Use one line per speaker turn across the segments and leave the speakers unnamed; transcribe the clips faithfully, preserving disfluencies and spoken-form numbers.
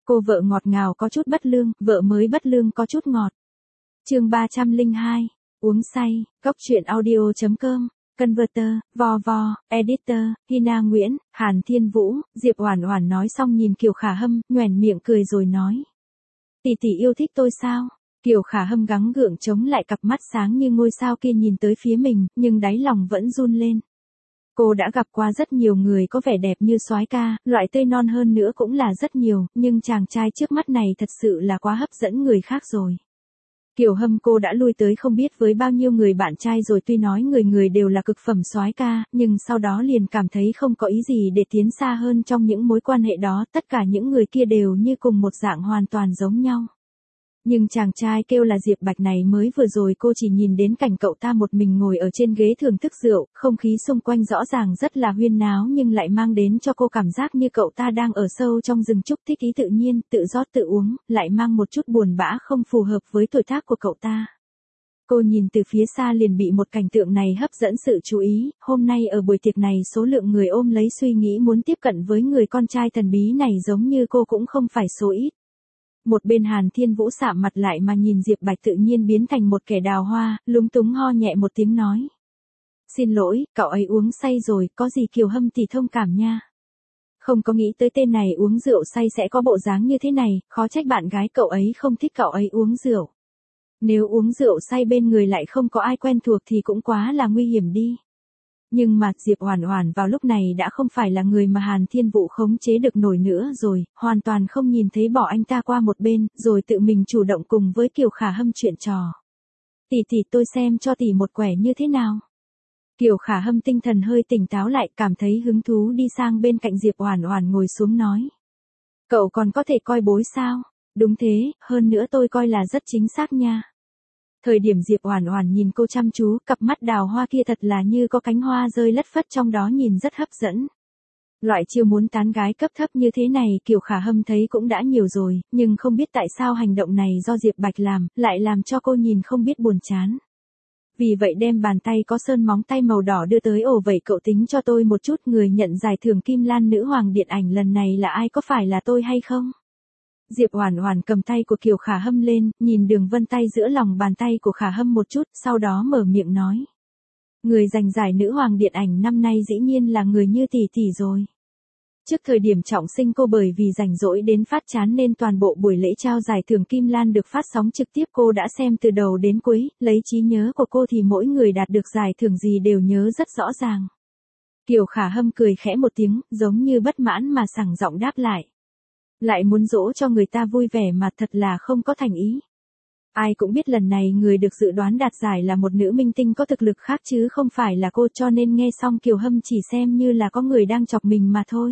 Cô vợ ngọt ngào có chút bất lương, vợ mới bất lương có chút ngọt. Chương ba trăm lẻ hai, uống say, Cóc truyện audio chấm com, Converter, vo vo, Editor, Hina Nguyễn, Hàn Thiên Vũ, Diệp Oản Oản nói xong nhìn Kiều Khả Hâm, nhoẻn miệng cười rồi nói. Tỷ tỷ yêu thích tôi sao? Kiều Khả Hâm gắng gượng chống lại cặp mắt sáng như ngôi sao kia nhìn tới phía mình, nhưng đáy lòng vẫn run lên. Cô đã gặp qua rất nhiều người có vẻ đẹp như soái ca, loại tươi non hơn nữa cũng là rất nhiều, nhưng chàng trai trước mắt này thật sự là quá hấp dẫn người khác rồi. Kiều Hâm cô đã lui tới không biết với bao nhiêu người bạn trai rồi, tuy nói người người đều là cực phẩm soái ca, nhưng sau đó liền cảm thấy không có ý gì để tiến xa hơn trong những mối quan hệ đó, tất cả những người kia đều như cùng một dạng hoàn toàn giống nhau. Nhưng chàng trai kêu là Diệp Bạch này mới vừa rồi cô chỉ nhìn đến cảnh cậu ta một mình ngồi ở trên ghế thưởng thức rượu, không khí xung quanh rõ ràng rất là huyên náo nhưng lại mang đến cho cô cảm giác như cậu ta đang ở sâu trong rừng trúc, thích ý tự nhiên, tự rót tự uống, lại mang một chút buồn bã không phù hợp với tuổi tác của cậu ta. Cô nhìn từ phía xa liền bị một cảnh tượng này hấp dẫn sự chú ý, hôm nay ở buổi tiệc này số lượng người ôm lấy suy nghĩ muốn tiếp cận với người con trai thần bí này giống như cô cũng không phải số ít. Một bên Hàn Thiên Vũ sạm mặt lại mà nhìn Diệp Bạch tự nhiên biến thành một kẻ đào hoa, lúng túng ho nhẹ một tiếng nói. Xin lỗi, cậu ấy uống say rồi, có gì Kiều Hâm thì thông cảm nha. Không có nghĩ tới tên này uống rượu say sẽ có bộ dáng như thế này, khó trách bạn gái cậu ấy không thích cậu ấy uống rượu. Nếu uống rượu say bên người lại không có ai quen thuộc thì cũng quá là nguy hiểm đi. Nhưng mà Diệp Oản Oản vào lúc này đã không phải là người mà Hàn Thiên Vũ khống chế được nổi nữa rồi, hoàn toàn không nhìn thấy bỏ anh ta qua một bên, rồi tự mình chủ động cùng với Kiều Khả Hâm chuyện trò. Tỷ tỷ tôi xem cho tỷ một quẻ như thế nào. Kiều Khả Hâm tinh thần hơi tỉnh táo lại, cảm thấy hứng thú đi sang bên cạnh Diệp Oản Oản ngồi xuống nói. Cậu còn có thể coi bối sao? Đúng thế, hơn nữa tôi coi là rất chính xác nha. Thời điểm Diệp Oản Oản nhìn cô chăm chú, cặp mắt đào hoa kia thật là như có cánh hoa rơi lất phất trong đó nhìn rất hấp dẫn. Loại chiêu muốn tán gái cấp thấp như thế này Kiều Khả Hâm thấy cũng đã nhiều rồi, nhưng không biết tại sao hành động này do Diệp Bạch làm, lại làm cho cô nhìn không biết buồn chán. Vì vậy đem bàn tay có sơn móng tay màu đỏ đưa tới, ồ vậy cậu tính cho tôi một chút, người nhận giải thưởng Kim Lan nữ hoàng điện ảnh lần này là ai, có phải là tôi hay không? Diệp Oản Oản cầm tay của Kiều Khả Hâm lên, nhìn đường vân tay giữa lòng bàn tay của Khả Hâm một chút, sau đó mở miệng nói. Người giành giải nữ hoàng điện ảnh năm nay dĩ nhiên là người như tỷ tỷ rồi. Trước thời điểm trọng sinh cô bởi vì rảnh rỗi đến phát chán nên toàn bộ buổi lễ trao giải thưởng Kim Lan được phát sóng trực tiếp cô đã xem từ đầu đến cuối, lấy trí nhớ của cô thì mỗi người đạt được giải thưởng gì đều nhớ rất rõ ràng. Kiều Khả Hâm cười khẽ một tiếng, giống như bất mãn mà sảng giọng đáp lại. Lại muốn dỗ cho người ta vui vẻ mà thật là không có thành ý. Ai cũng biết lần này người được dự đoán đạt giải là một nữ minh tinh có thực lực khác chứ không phải là cô, cho nên nghe xong Kiều Hâm chỉ xem như là có người đang chọc mình mà thôi.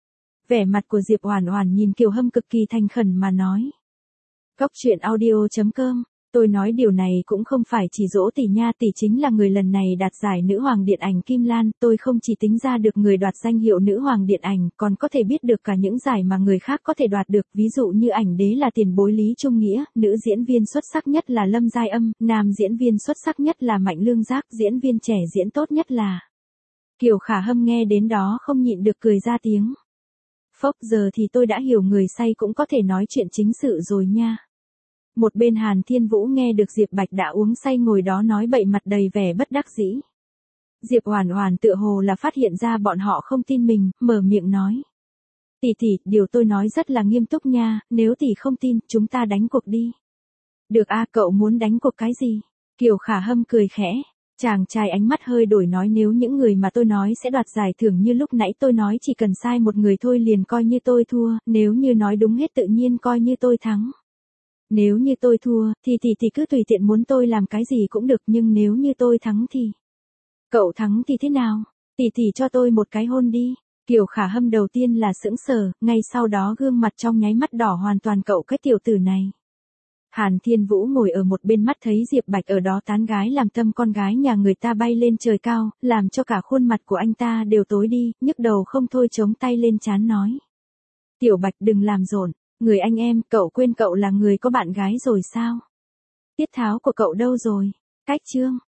Vẻ mặt của Diệp Oản Oản nhìn Kiều Hâm cực kỳ thành khẩn mà nói. Cóc truyện audio chấm com, tôi nói điều này cũng không phải chỉ dỗ tỷ nha, tỷ chính là người lần này đạt giải nữ hoàng điện ảnh Kim Lan, tôi không chỉ tính ra được người đoạt danh hiệu nữ hoàng điện ảnh, còn có thể biết được cả những giải mà người khác có thể đoạt được, ví dụ như ảnh đế là tiền bối Lý Trung Nghĩa, nữ diễn viên xuất sắc nhất là Lâm Giai Âm, nam diễn viên xuất sắc nhất là Mạnh Lương Giác, diễn viên trẻ diễn tốt nhất là. Kiều Khả Hâm nghe đến đó không nhịn được cười ra tiếng. Phốc, giờ thì tôi đã hiểu, người say cũng có thể nói chuyện chính sự rồi nha. Một bên Hàn Thiên Vũ nghe được Diệp Bạch đã uống say ngồi đó nói bậy, mặt đầy vẻ bất đắc dĩ. Diệp Oản Oản tựa hồ là phát hiện ra bọn họ không tin mình, mở miệng nói. Tỷ tỷ, điều tôi nói rất là nghiêm túc nha, nếu tỷ không tin, chúng ta đánh cuộc đi. Được a, cậu muốn đánh cuộc cái gì? Kiều Khả Hâm cười khẽ. Chàng trai ánh mắt hơi đổi nói, nếu những người mà tôi nói sẽ đoạt giải thưởng như lúc nãy tôi nói chỉ cần sai một người thôi liền coi như tôi thua, nếu như nói đúng hết tự nhiên coi như tôi thắng. Nếu như tôi thua, thì tỷ tỷ cứ tùy tiện muốn tôi làm cái gì cũng được, nhưng nếu như tôi thắng thì... Cậu thắng thì thế nào? Tỷ tỷ cho tôi một cái hôn đi. Kiều Khả Hâm đầu tiên là sững sờ, ngay sau đó gương mặt trong nháy mắt đỏ hoàn toàn, cậu cái tiểu tử này. Hàn Thiên Vũ ngồi ở một bên mắt thấy Diệp Bạch ở đó tán gái làm tâm con gái nhà người ta bay lên trời cao, làm cho cả khuôn mặt của anh ta đều tối đi, nhức đầu không thôi chống tay lên trán nói. Tiểu Bạch đừng làm rộn, người anh em, cậu quên cậu là người có bạn gái rồi sao? Tiết tháo của cậu đâu rồi? Cách chương.